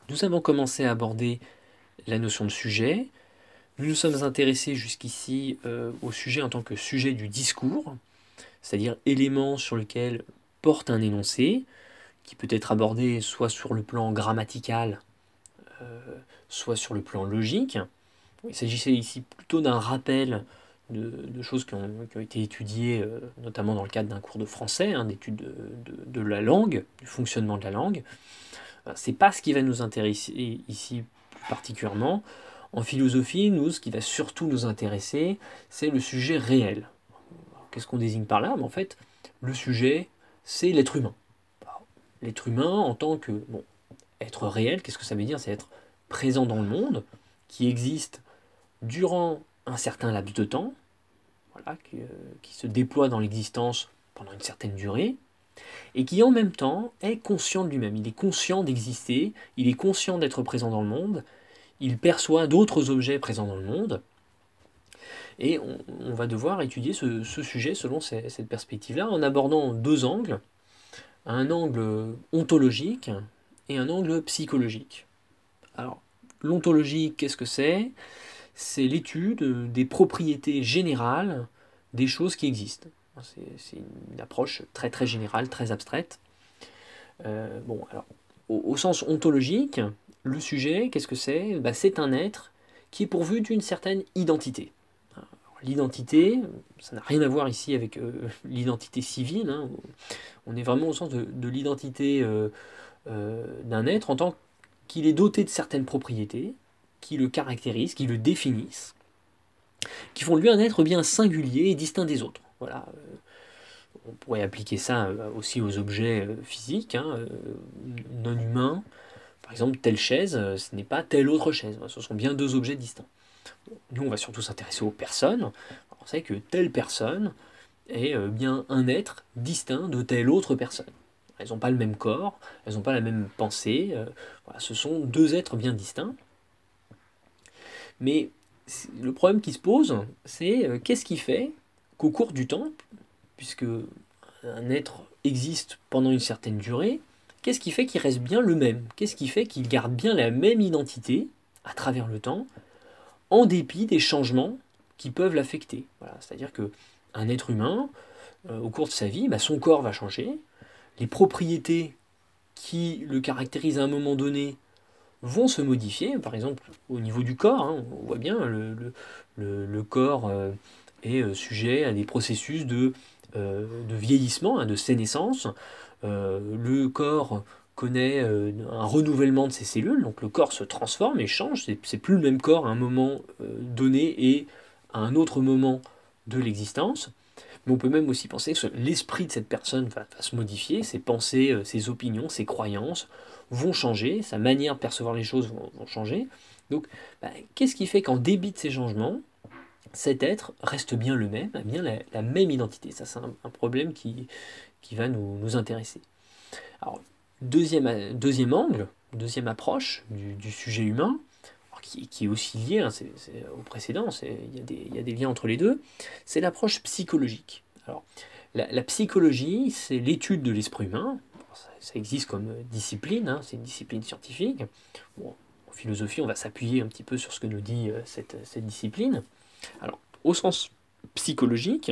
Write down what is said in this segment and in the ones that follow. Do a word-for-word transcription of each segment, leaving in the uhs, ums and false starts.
Nous avons commencé à aborder la notion de sujet. Nous nous sommes intéressés jusqu'ici euh, au sujet en tant que sujet du discours, c'est-à-dire élément sur lequel porte un énoncé, qui peut être abordé soit sur le plan grammatical, euh, soit sur le plan logique. Il s'agissait ici plutôt d'un rappel de, de choses qui ont, qui ont été étudiées, euh, notamment dans le cadre d'un cours de français, hein, d'études de, de, de la langue, du fonctionnement de la langue. C'est pas ce qui va nous intéresser ici plus particulièrement. En philosophie, nous, ce qui va surtout nous intéresser, c'est le sujet réel. Qu'est-ce qu'on désigne par là? Mais en fait, le sujet, c'est l'être humain. L'être humain en tant que bon, être réel, qu'est-ce que ça veut dire? C'est être présent dans le monde, qui existe durant un certain laps de temps, voilà, qui, euh, qui se déploie dans l'existence pendant une certaine durée, et qui en même temps est conscient de lui-même. Il est conscient d'exister, il est conscient d'être présent dans le monde, il perçoit d'autres objets présents dans le monde, et on, on va devoir étudier ce, ce sujet selon ces- cette perspective-là, en abordant deux angles, un angle ontologique et un angle psychologique. Alors, l'ontologie, qu'est-ce que c'est? C'est l'étude des propriétés générales des choses qui existent. C'est c'est une approche très très générale, très abstraite. Euh, bon, alors, au, au sens ontologique, le sujet, qu'est-ce que c'est? Bah, c'est un être qui est pourvu d'une certaine identité. L'identité, ça n'a rien à voir ici avec euh, l'identité civile, hein. On est vraiment au sens de, de l'identité euh, euh, d'un être en tant qu'il est doté de certaines propriétés qui le caractérisent, qui le définissent, qui font de lui un être bien singulier et distinct des autres. Voilà. On pourrait appliquer ça euh, aussi aux objets euh, physiques, hein, euh, non humains. Par exemple, telle chaise, euh, ce n'est pas telle autre chaise. Ce sont bien deux objets distincts. Nous, on va surtout s'intéresser aux personnes. On sait que telle personne est euh, bien un être distinct de telle autre personne. Elles n'ont pas le même corps, elles n'ont pas la même pensée. euh, voilà, ce sont deux êtres bien distincts. Mais le problème qui se pose, c'est euh, qu'est-ce qui fait qu'au cours du temps, puisque un être existe pendant une certaine durée, qu'est-ce qui fait qu'il reste bien le même? Qu'est-ce qui fait qu'il garde bien la même identité à travers le temps, en dépit des changements qui peuvent l'affecter? Voilà, c'est-à-dire que un être humain, euh, au cours de sa vie, bah, son corps va changer, les propriétés qui le caractérisent à un moment donné vont se modifier. Par exemple, au niveau du corps, hein, on voit bien, le, le, le, le corps euh, est euh, sujet à des processus de, euh, de vieillissement, hein, de sénescence. Euh, le corps connaît euh, un renouvellement de ses cellules, donc le corps se transforme et change. C'est, c'est plus le même corps à un moment euh, donné et à un autre moment de l'existence. Mais on peut même aussi penser que l'esprit de cette personne va, va se modifier, ses pensées, euh, ses opinions, ses croyances vont changer, sa manière de percevoir les choses vont, vont changer. Donc, bah, qu'est-ce qui fait qu'en débit de ces changements, cet être reste bien le même, a bien la, la même identité? Ça, c'est un, un problème qui, qui va nous, nous intéresser. Alors, deuxième, deuxième angle, deuxième approche du, du sujet humain, qui, qui est aussi lié, hein, c'est, c'est au précédent, il y, y, a des liens entre les deux, c'est l'approche psychologique. Alors, la, la psychologie, c'est l'étude de l'esprit humain. Ça, ça existe comme discipline, hein, c'est une discipline scientifique. Bon, en philosophie, on va s'appuyer un petit peu sur ce que nous dit euh, cette, cette discipline. Alors, au sens psychologique,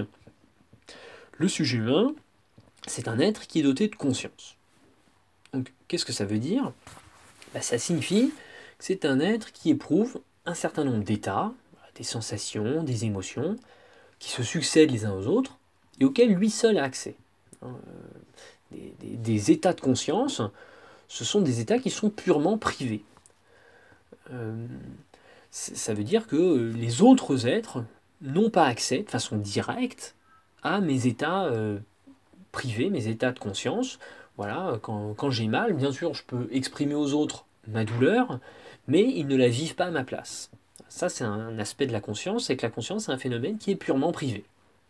le sujet humain, c'est un être qui est doté de conscience. Donc, qu'est-ce que ça veut dire? Bah, ça signifie que c'est un être qui éprouve un certain nombre d'états, des sensations, des émotions, qui se succèdent les uns aux autres, et auxquels lui seul a accès. Hein, euh, Des, des- des états de conscience, ce sont des états qui sont purement privés. Euh, ça veut dire que les autres êtres n'ont pas accès de façon directe à mes états euh, privés, mes états de conscience. Voilà, quand, quand j'ai mal, bien sûr, je peux exprimer aux autres ma douleur, mais ils ne la vivent pas à ma place. Ça, c'est un aspect de la conscience, c'est que la conscience, c'est un phénomène qui est purement privé.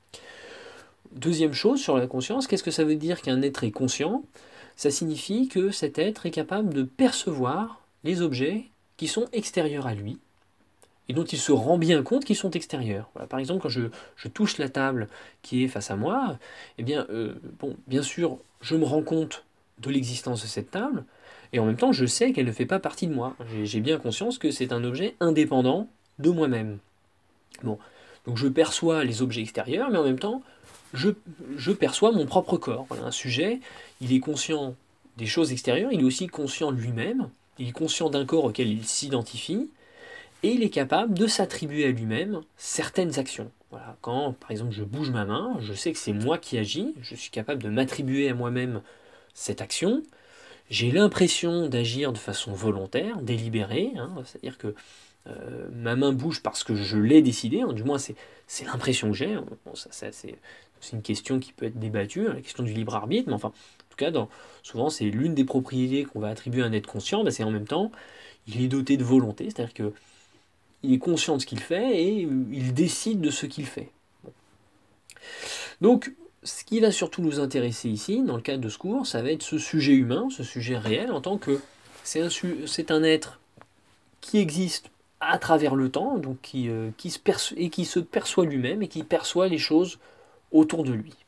Deuxième chose sur la conscience, qu'est-ce que ça veut dire qu'un être est conscient? Ça signifie que cet être est capable de percevoir les objets qui sont extérieurs à lui, et dont il se rend bien compte qu'ils sont extérieurs. Voilà, par exemple, quand je, je touche la table qui est face à moi, eh bien, euh, bon, bien sûr, je me rends compte de l'existence de cette table, Et en même temps, je sais qu'elle ne fait pas partie de moi. J'ai j'ai bien conscience que c'est un objet indépendant de moi-même. Bon, donc je perçois les objets extérieurs, mais en même temps, je, je perçois mon propre corps. Voilà, un sujet, il est conscient des choses extérieures, il est aussi conscient de lui-même, il est conscient d'un corps auquel il s'identifie, et il est capable de s'attribuer à lui-même certaines actions. Voilà, quand par exemple je bouge ma main, je sais que c'est moi qui agis, je suis capable de m'attribuer à moi-même cette action. J'ai l'impression d'agir de façon volontaire, délibérée, hein, c'est-à-dire que euh, ma main bouge parce que je l'ai décidé, hein, du moins c'est, c'est l'impression que j'ai. Bon, ça, ça, c'est, c'est une question qui peut être débattue, hein, la question du libre arbitre, mais enfin, en tout cas, dans, souvent c'est l'une des propriétés qu'on va attribuer à un être conscient, ben, c'est en même temps, il est doté de volonté, c'est-à-dire que il est conscient de ce qu'il fait et il décide de ce qu'il fait. Bon. Donc, ce qui va surtout nous intéresser ici, dans le cadre de ce cours, ça va être ce sujet humain, ce sujet réel, en tant que c'est un, c'est un être qui existe à travers le temps, donc qui, euh, qui se perçoit, et qui se perçoit lui-même et qui perçoit les choses autour de lui.